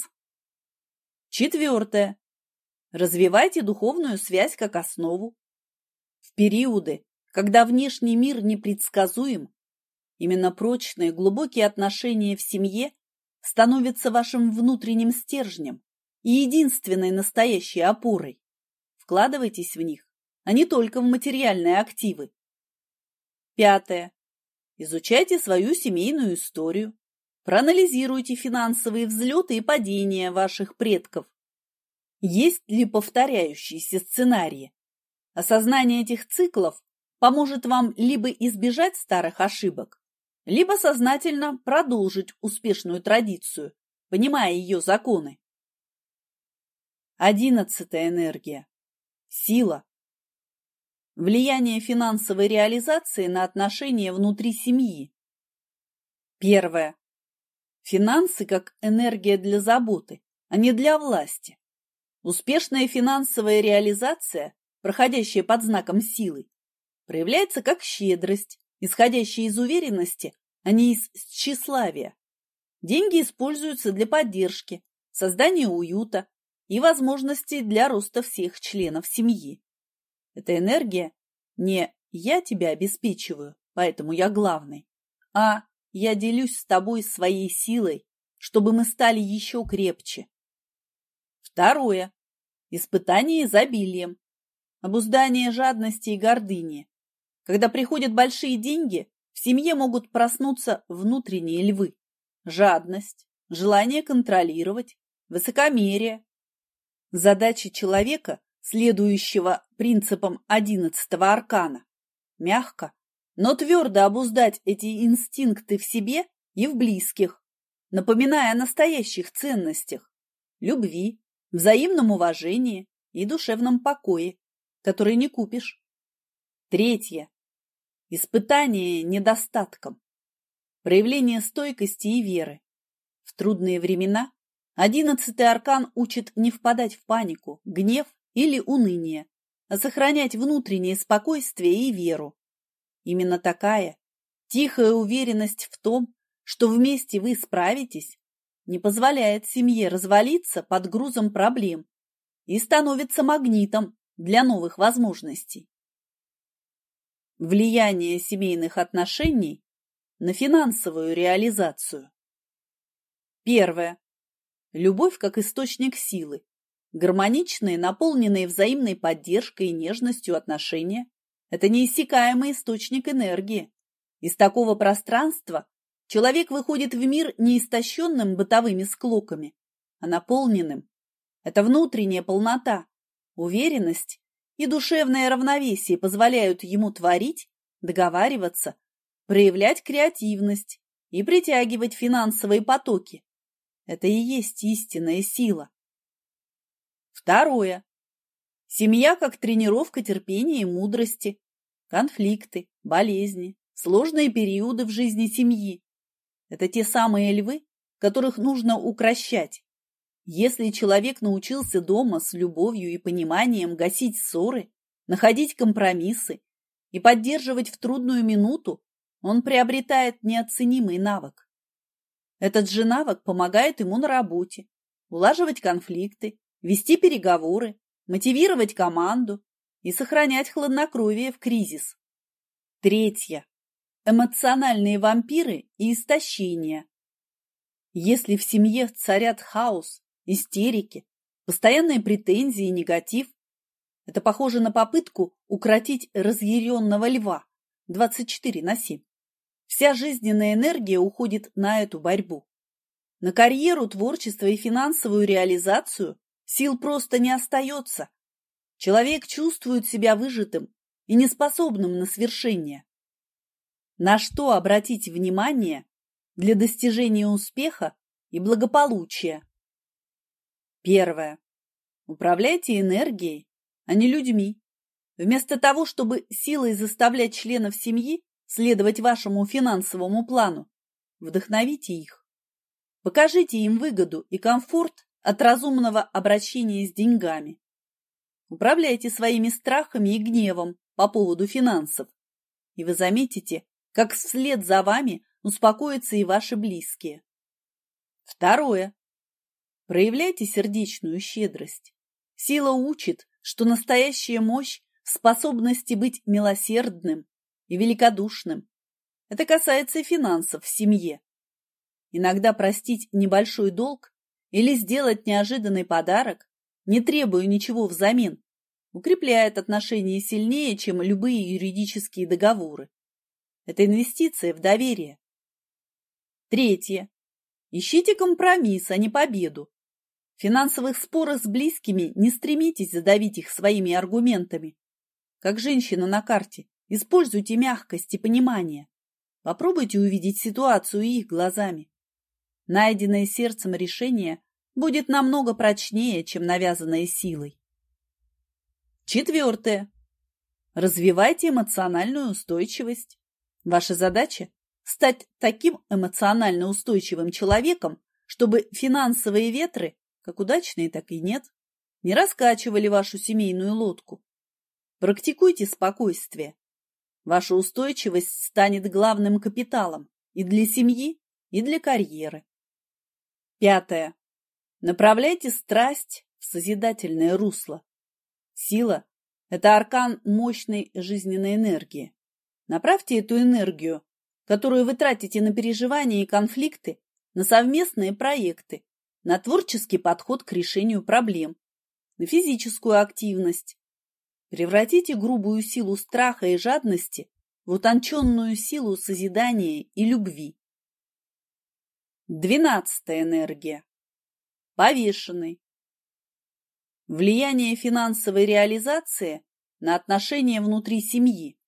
Четвертое. Развивайте духовную связь как основу. В периоды, когда внешний мир непредсказуем, именно прочные глубокие отношения в семье становятся вашим внутренним стержнем и единственной настоящей опорой. Вкладывайтесь в них, а не только в материальные активы. Пятое. Изучайте свою семейную историю. Проанализируйте финансовые взлеты и падения ваших предков. Есть ли повторяющиеся сценарии? Осознание этих циклов поможет вам либо избежать старых ошибок, либо сознательно продолжить успешную традицию, понимая ее законы. Одиннадцатая энергия. Сила. Влияние финансовой реализации на отношения внутри семьи. Первое. Финансы как энергия для заботы, а не для власти. Успешная финансовая реализация, проходящая под знаком силы, проявляется как щедрость, исходящая из уверенности, а не из тщеславия. Деньги используются для поддержки, создания уюта и возможностей для роста всех членов семьи. Эта энергия не «я тебя обеспечиваю, поэтому я главный», а «я делюсь с тобой своей силой, чтобы мы стали еще крепче». Второе. Испытание изобилием. Обуздание жадности и гордыни. Когда приходят большие деньги, в семье могут проснуться внутренние львы. Жадность, желание контролировать, высокомерие. Задача человека, следующего принципам одиннадцатого аркана, мягко, но твердо обуздать эти инстинкты в себе и в близких, напоминая о настоящих ценностях – любви, взаимном уважении и душевном покое, который не купишь. Третье. Испытание недостатком. Проявление стойкости и веры. В трудные времена одиннадцатый аркан учит не впадать в панику, гнев или уныние, а сохранять внутреннее спокойствие и веру. Именно такая тихая уверенность в том, что вместе вы справитесь, не позволяет семье развалиться под грузом проблем и становится магнитом для новых возможностей. Влияние семейных отношений на финансовую реализацию. Первое. Любовь как источник силы. Гармоничные, наполненные взаимной поддержкой и нежностью отношения – это неиссякаемый источник энергии. Из такого пространства человек выходит в мир не истощенным бытовыми склоками, а наполненным. Это внутренняя полнота, уверенность и душевное равновесие позволяют ему творить, договариваться, проявлять креативность и притягивать финансовые потоки. Это и есть истинная сила. Второе. Семья как тренировка терпения и мудрости, конфликты, болезни, сложные периоды в жизни семьи. Это те самые львы, которых нужно укрощать. Если человек научился дома с любовью и пониманием гасить ссоры, находить компромиссы и поддерживать в трудную минуту, он приобретает неоценимый навык. Этот же навык помогает ему на работе, улаживать конфликты, вести переговоры, мотивировать команду и сохранять хладнокровие в кризис. Третье. Эмоциональные вампиры и истощение. Если в семье царят хаос, истерики, постоянные претензии и негатив, это похоже на попытку укротить разъяренного льва двадцать четыре на семь. Вся жизненная энергия уходит на эту борьбу. На карьеру, творчество и финансовую реализацию сил просто не остается. Человек чувствует себя выжатым и неспособным на свершение. На что обратить внимание для достижения успеха и благополучия? Первое. Управляйте энергией, а не людьми. Вместо того, чтобы силой заставлять членов семьи следовать вашему финансовому плану, вдохновите их. Покажите им выгоду и комфорт от разумного обращения с деньгами. Управляйте своими страхами и гневом по поводу финансов, и вы заметите, как вслед за вами успокоятся и ваши близкие. Второе. Проявляйте сердечную щедрость. Сила учит, что настоящая мощь в способности быть милосердным и великодушным. Это касается и финансов в семье. Иногда простить небольшой долг или сделать неожиданный подарок, не требуя ничего взамен, укрепляет отношения сильнее, чем любые юридические договоры. Это инвестиция в доверие. Третье. Ищите компромисс, а не победу. В финансовых спорах с близкими не стремитесь задавить их своими аргументами. Как женщина на карте, используйте мягкость и понимание. Попробуйте увидеть ситуацию их глазами. Найденное сердцем решение будет намного прочнее, чем навязанное силой. Четвертое. Развивайте эмоциональную устойчивость. Ваша задача – стать таким эмоционально устойчивым человеком, чтобы финансовые ветры, как удачные, так и нет, не раскачивали вашу семейную лодку. Практикуйте спокойствие. Ваша устойчивость станет главным капиталом и для семьи, и для карьеры. Пятое. Направляйте страсть в созидательное русло. Сила – это аркан мощной жизненной энергии. Направьте эту энергию, которую вы тратите на переживания и конфликты, на совместные проекты, на творческий подход к решению проблем, на физическую активность. Превратите грубую силу страха и жадности в утонченную силу созидания и любви. Двенадцатая энергия. Повешенный. Влияние финансовой реализации на отношения внутри семьи.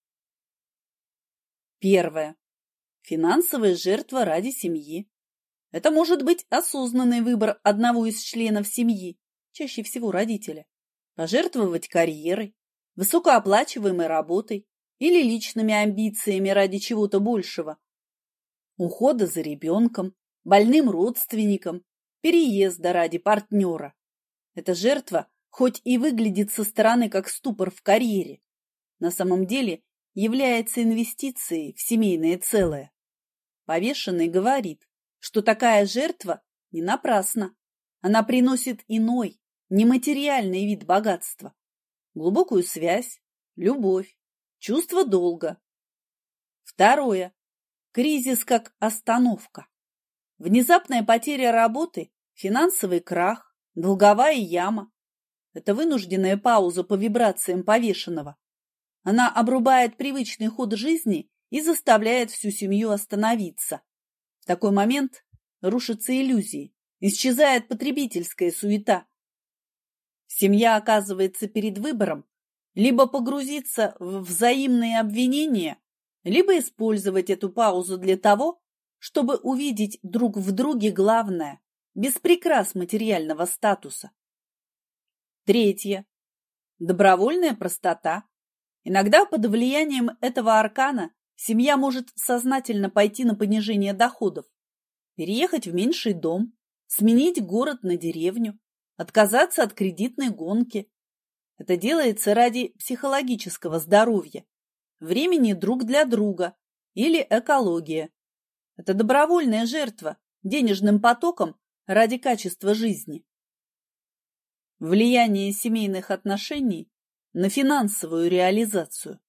Первое. Финансовая жертва ради семьи. Это может быть осознанный выбор одного из членов семьи, чаще всего родителя, пожертвовать карьерой, высокооплачиваемой работой или личными амбициями ради чего-то большего, ухода за ребенком, больным родственником, переезда ради партнера. Эта жертва, хоть и выглядит со стороны как ступор в карьере, на самом деле является инвестицией в семейное целое. Повешенный говорит, что такая жертва не напрасна. Она приносит иной, нематериальный вид богатства, глубокую связь, любовь, чувство долга. Второе. Кризис как остановка. Внезапная потеря работы, финансовый крах, долговая яма. Это вынужденная пауза по вибрациям повешенного. Она обрубает привычный ход жизни и заставляет всю семью остановиться. В такой момент рушатся иллюзии, исчезает потребительская суета. Семья оказывается перед выбором либо погрузиться в взаимные обвинения, либо использовать эту паузу для того, чтобы увидеть друг в друге главное, без прикрас материального статуса. Третье. Добровольная простота. Иногда под влиянием этого аркана семья может сознательно пойти на понижение доходов, переехать в меньший дом, сменить город на деревню, отказаться от кредитной гонки. Это делается ради психологического здоровья, времени друг для друга или экология. Это добровольная жертва денежным потоком ради качества жизни. Влияние семейных отношений на финансовую реализацию.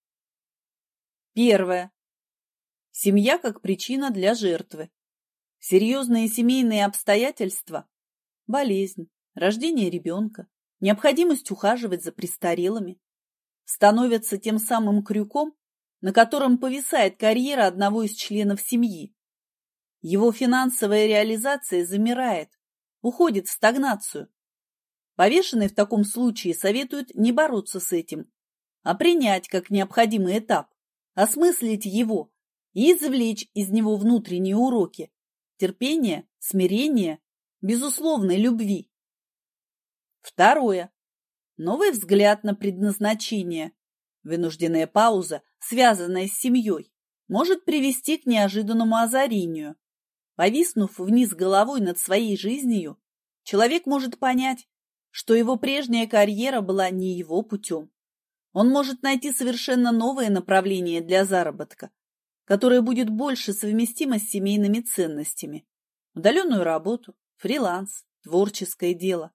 Первое. Семья как причина для жертвы. Серьезные семейные обстоятельства – болезнь, рождение ребенка, необходимость ухаживать за престарелыми – становятся тем самым крюком, на котором повисает карьера одного из членов семьи. Его финансовая реализация замирает, уходит в стагнацию. Повешенный в таком случае советует не бороться с этим, а принять как необходимый этап, осмыслить его и извлечь из него внутренние уроки терпения, смирения, безусловной любви. Второе. Новый взгляд на предназначение. Вынужденная пауза, связанная с семьей, может привести к неожиданному озарению. Повиснув вниз головой над своей жизнью, человек может понять, что его прежняя карьера была не его путем. Он может найти совершенно новое направление для заработка, которое будет больше совместимо с семейными ценностями. Удаленную работу, фриланс, творческое дело.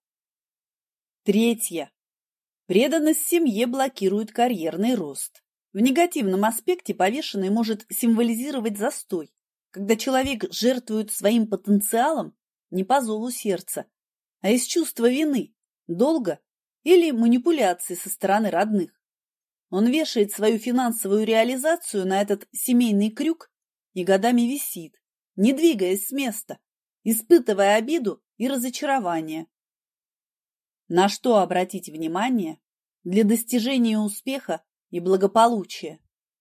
Третье. Преданность семье блокирует карьерный рост. В негативном аспекте повешенный может символизировать застой, когда человек жертвует своим потенциалом не по зову сердца, а из чувства вины, долга или манипуляции со стороны родных. Он вешает свою финансовую реализацию на этот семейный крюк и годами висит, не двигаясь с места, испытывая обиду и разочарование. На что обратить внимание для достижения успеха и благополучия?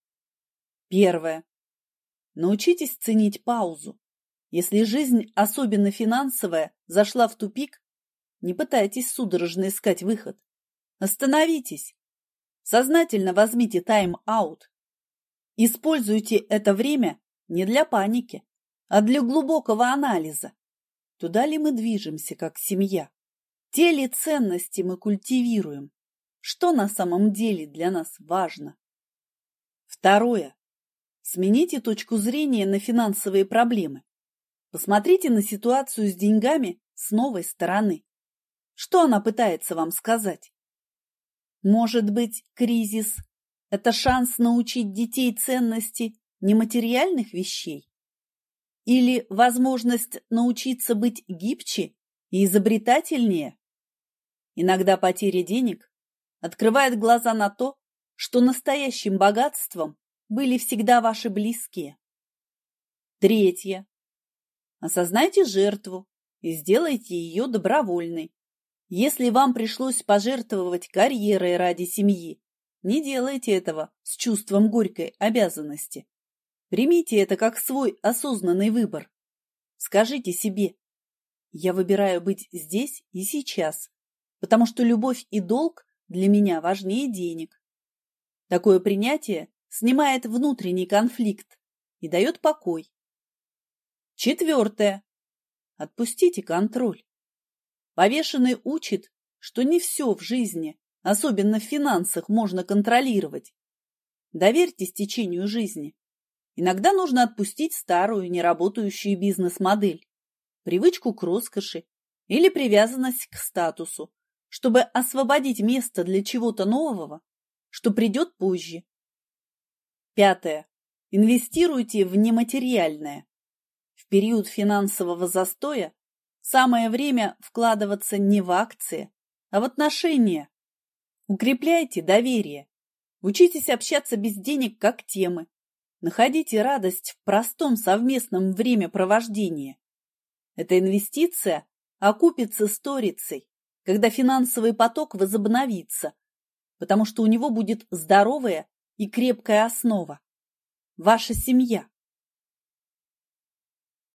Первое. Научитесь ценить паузу. Если жизнь, особенно финансовая, зашла в тупик, не пытайтесь судорожно искать выход. Остановитесь. Сознательно возьмите тайм-аут. Используйте это время не для паники, а для глубокого анализа. Туда ли мы движемся, как семья? Те ли ценности мы культивируем? Что на самом деле для нас важно? Второе. Смените точку зрения на финансовые проблемы. Посмотрите на ситуацию с деньгами с новой стороны. Что она пытается вам сказать? Может быть, кризис – это шанс научить детей ценности нематериальных вещей? Или возможность научиться быть гибче и изобретательнее? Иногда потеря денег открывает глаза на то, что настоящим богатством были всегда ваши близкие. Третье. Осознайте жертву и сделайте ее добровольной. Если вам пришлось пожертвовать карьерой ради семьи, не делайте этого с чувством горькой обязанности. Примите это как свой осознанный выбор. Скажите себе: я выбираю быть здесь и сейчас, потому что любовь и долг для меня важнее денег. Такое принятие снимает внутренний конфликт и дает покой. Четвертое. Отпустите контроль. Повешенный учит, что не все в жизни, особенно в финансах, можно контролировать. Доверьтесь течению жизни. Иногда нужно отпустить старую, неработающую бизнес-модель, привычку к роскоши или привязанность к статусу, чтобы освободить место для чего-то нового, что придет позже. Пятое. Инвестируйте в нематериальное. В период финансового застоя самое время вкладываться не в акции, а в отношения. Укрепляйте доверие. Учитесь общаться без денег как темы. Находите радость в простом совместном времяпровождении. Эта инвестиция окупится сторицей, когда финансовый поток возобновится, потому что у него будет здоровая и крепкая основа. Ваша семья.